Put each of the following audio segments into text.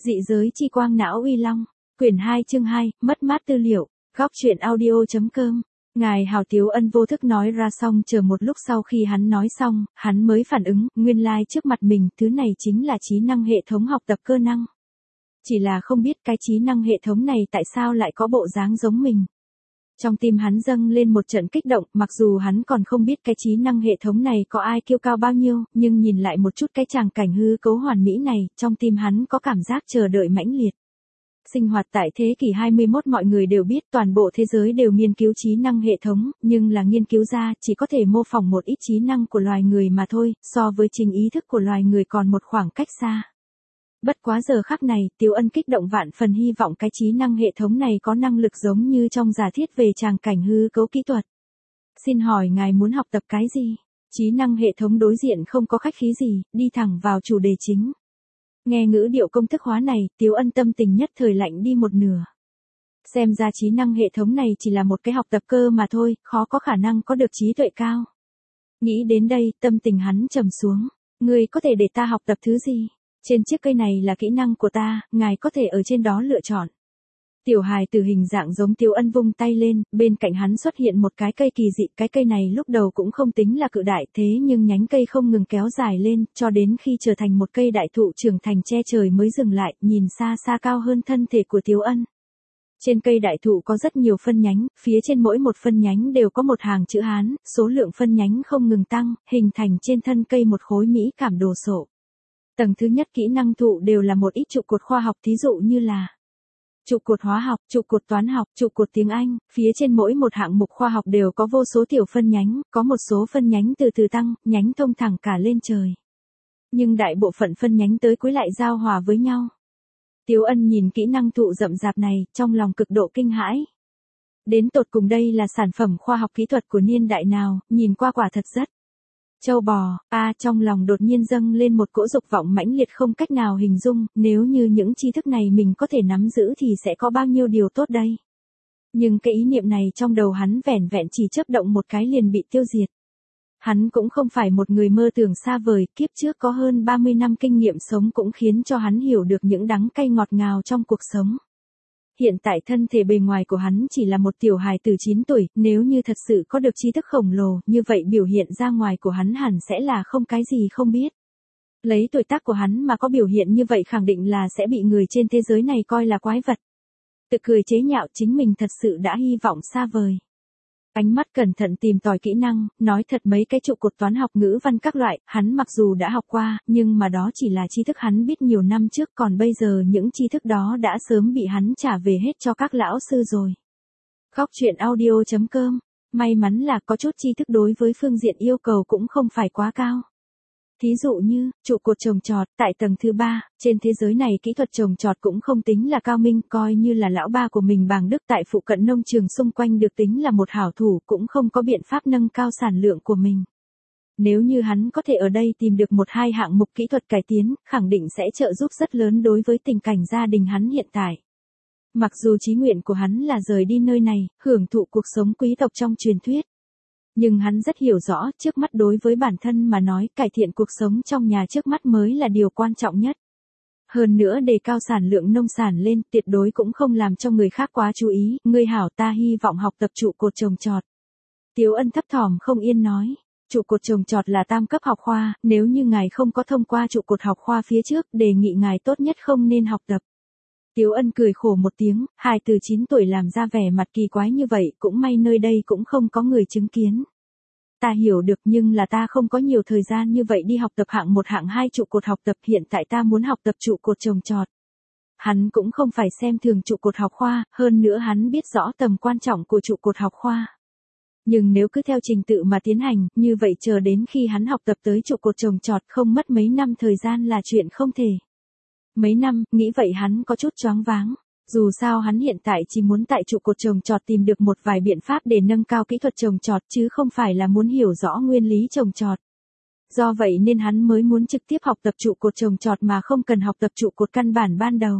Dị giới chi quang não uy long. Quyển 2 chương 2, mất mát tư liệu. Góc truyện audio.com. Ngài Hào Tiếu Ân vô thức nói ra xong, chờ một lúc sau khi hắn nói xong, hắn mới phản ứng, nguyên lai trước mặt mình, thứ này chính là trí năng hệ thống học tập cơ năng. Chỉ là không biết cái trí năng hệ thống này tại sao lại có bộ dáng giống mình. Trong tim hắn dâng lên một trận kích động, mặc dù hắn còn không biết cái trí năng hệ thống này có ai kiêu cao bao nhiêu, nhưng nhìn lại một chút cái tràng cảnh hư cấu hoàn mỹ này, trong tim hắn có cảm giác chờ đợi mãnh liệt. Sinh hoạt tại thế kỷ 21 mọi người đều biết toàn bộ thế giới đều nghiên cứu trí năng hệ thống, nhưng là nghiên cứu ra chỉ có thể mô phỏng một ít trí năng của loài người mà thôi, so với chính ý thức của loài người còn một khoảng cách xa. Bất quá giờ khắc này, Tiếu Ân kích động vạn phần hy vọng cái trí năng hệ thống này có năng lực giống như trong giả thiết về tràng cảnh hư cấu kỹ thuật. Xin hỏi ngài muốn học tập cái gì? Trí năng hệ thống đối diện không có khách khí gì, đi thẳng vào chủ đề chính. Nghe ngữ điệu công thức hóa này, Tiếu Ân tâm tình nhất thời lạnh đi một nửa. Xem ra trí năng hệ thống này chỉ là một cái học tập cơ mà thôi, khó có khả năng có được trí tuệ cao. Nghĩ đến đây, tâm tình hắn trầm xuống. Ngươi có thể để ta học tập thứ gì? Trên chiếc cây này là kỹ năng của ta, ngài có thể ở trên đó lựa chọn. Tiểu hài từ hình dạng giống Tiếu Ân vung tay lên, bên cạnh hắn xuất hiện một cái cây kỳ dị. Cái cây này lúc đầu cũng không tính là cự đại, thế nhưng nhánh cây không ngừng kéo dài lên, cho đến khi trở thành một cây đại thụ trưởng thành che trời mới dừng lại, nhìn xa xa cao hơn thân thể của Tiếu Ân. Trên cây đại thụ có rất nhiều phân nhánh, phía trên mỗi một phân nhánh đều có một hàng chữ Hán, số lượng phân nhánh không ngừng tăng, hình thành trên thân cây một khối mỹ cảm đồ sộ. Tầng thứ nhất kỹ năng thụ đều là một ít trụ cột khoa học, thí dụ như là trụ cột hóa học, trụ cột toán học, trụ cột tiếng Anh, phía trên mỗi một hạng mục khoa học đều có vô số tiểu phân nhánh, có một số phân nhánh từ từ tăng, nhánh thông thẳng cả lên trời. Nhưng đại bộ phận phân nhánh tới cuối lại giao hòa với nhau. Tiếu Ân nhìn kỹ năng thụ rậm rạp này, trong lòng cực độ kinh hãi. Đến tột cùng đây là sản phẩm khoa học kỹ thuật của niên đại nào, nhìn qua quả thật rất châu bò. Trong lòng đột nhiên dâng lên một cỗ dục vọng mãnh liệt không cách nào hình dung, nếu như những tri thức này mình có thể nắm giữ thì sẽ có bao nhiêu điều tốt đây. Nhưng cái ý niệm này trong đầu hắn vẻn vẹn chỉ chớp động một cái liền bị tiêu diệt. Hắn cũng không phải một người mơ tưởng xa vời, kiếp trước có hơn 30 năm kinh nghiệm sống cũng khiến cho hắn hiểu được những đắng cay ngọt ngào trong cuộc sống. Hiện tại thân thể bề ngoài của hắn chỉ là một tiểu hài từ 9 tuổi, nếu như thật sự có được tri thức khổng lồ, như vậy biểu hiện ra ngoài của hắn hẳn sẽ là không cái gì không biết. Lấy tuổi tác của hắn mà có biểu hiện như vậy khẳng định là sẽ bị người trên thế giới này coi là quái vật. Tự cười chế nhạo chính mình thật sự đã hy vọng xa vời. Ánh mắt cẩn thận tìm tòi kỹ năng, nói thật mấy cái trụ cột toán học ngữ văn các loại, hắn mặc dù đã học qua, nhưng mà đó chỉ là tri thức hắn biết nhiều năm trước, còn bây giờ những tri thức đó đã sớm bị hắn trả về hết cho các lão sư rồi. Góc truyện audio.com. May mắn là có chút tri thức đối với phương diện yêu cầu cũng không phải quá cao. Thí dụ như, trụ cột trồng trọt, tại tầng thứ 3, trên thế giới này kỹ thuật trồng trọt cũng không tính là cao minh, coi như là lão ba của mình Bàng Đức tại phụ cận nông trường xung quanh được tính là một hảo thủ cũng không có biện pháp nâng cao sản lượng của mình. Nếu như hắn có thể ở đây tìm được một hai hạng mục kỹ thuật cải tiến, khẳng định sẽ trợ giúp rất lớn đối với tình cảnh gia đình hắn hiện tại. Mặc dù chí nguyện của hắn là rời đi nơi này, hưởng thụ cuộc sống quý tộc trong truyền thuyết. Nhưng hắn rất hiểu rõ, trước mắt đối với bản thân mà nói, cải thiện cuộc sống trong nhà trước mắt mới là điều quan trọng nhất. Hơn nữa đề cao sản lượng nông sản lên, tuyệt đối cũng không làm cho người khác quá chú ý, ngươi hảo ta hy vọng học tập trụ cột trồng trọt. Tiếu Ân thấp thỏm không yên nói, trụ cột trồng trọt là tam cấp học khoa, nếu như ngài không có thông qua trụ cột học khoa phía trước, đề nghị ngài tốt nhất không nên học tập. Tiếu Ân cười khổ một tiếng, hài từ 9 tuổi làm ra vẻ mặt kỳ quái như vậy, cũng may nơi đây cũng không có người chứng kiến. Ta hiểu được, nhưng là ta không có nhiều thời gian như vậy đi học tập hạng 1 hạng 2 trụ cột học tập, hiện tại ta muốn học tập trụ cột trồng trọt. Hắn cũng không phải xem thường trụ cột học khoa, hơn nữa hắn biết rõ tầm quan trọng của trụ cột học khoa. Nhưng nếu cứ theo trình tự mà tiến hành, như vậy chờ đến khi hắn học tập tới trụ cột trồng trọt không mất mấy năm thời gian là chuyện không thể. Mấy năm, nghĩ vậy hắn có chút choáng váng. Dù sao hắn hiện tại chỉ muốn tại trụ cột trồng trọt tìm được một vài biện pháp để nâng cao kỹ thuật trồng trọt chứ không phải là muốn hiểu rõ nguyên lý trồng trọt. Do vậy nên hắn mới muốn trực tiếp học tập trụ cột trồng trọt mà không cần học tập trụ cột căn bản ban đầu.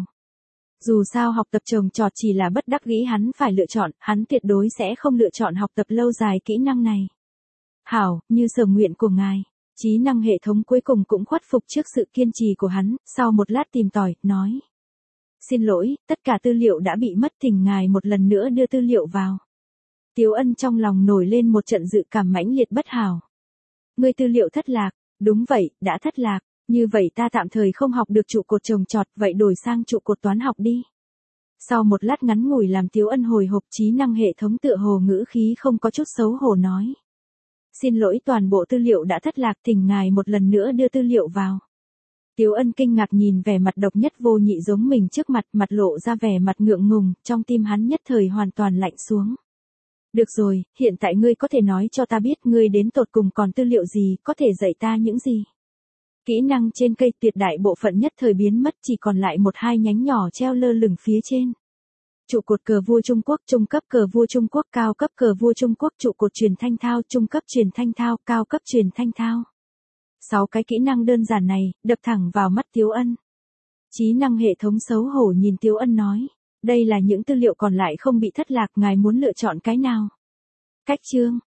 Dù sao học tập trồng trọt chỉ là bất đắc dĩ hắn phải lựa chọn, hắn tuyệt đối sẽ không lựa chọn học tập lâu dài kỹ năng này. Hảo, như sở nguyện của ngài. Trí năng hệ thống cuối cùng cũng khuất phục trước sự kiên trì của hắn, sau một lát tìm tòi, nói. Xin lỗi, tất cả tư liệu đã bị mất, thỉnh ngài một lần nữa đưa tư liệu vào. Tiếu Ân trong lòng nổi lên một trận dự cảm mãnh liệt bất hảo. Ngươi tư liệu thất lạc, đúng vậy, đã thất lạc, như vậy ta tạm thời không học được trụ cột trồng trọt, vậy đổi sang trụ cột toán học đi. Sau một lát ngắn ngủi làm Tiếu Ân hồi hộp, trí năng hệ thống tựa hồ ngữ khí không có chút xấu hổ nói. Xin lỗi, toàn bộ tư liệu đã thất lạc, thỉnh ngài một lần nữa đưa tư liệu vào. Tiếu Ân kinh ngạc nhìn vẻ mặt độc nhất vô nhị giống mình trước mặt, mặt lộ ra vẻ mặt ngượng ngùng, trong tim hắn nhất thời hoàn toàn lạnh xuống. Được rồi, hiện tại ngươi có thể nói cho ta biết ngươi đến tột cùng còn tư liệu gì, có thể dạy ta những gì. Kỹ năng trên cây tuyệt đại bộ phận nhất thời biến mất, chỉ còn lại một hai nhánh nhỏ treo lơ lửng phía trên. Trụ cột cờ vua Trung Quốc, trung cấp cờ vua Trung Quốc, cao cấp cờ vua Trung Quốc, trụ cột truyền thanh thao, trung cấp truyền thanh thao, cao cấp truyền thanh thao. 6 cái kỹ năng đơn giản này, đập thẳng vào mắt Tiếu Ân. Trí năng hệ thống xấu hổ nhìn Tiếu Ân nói. Đây là những tư liệu còn lại không bị thất lạc, ngài muốn lựa chọn cái nào? Cách chương.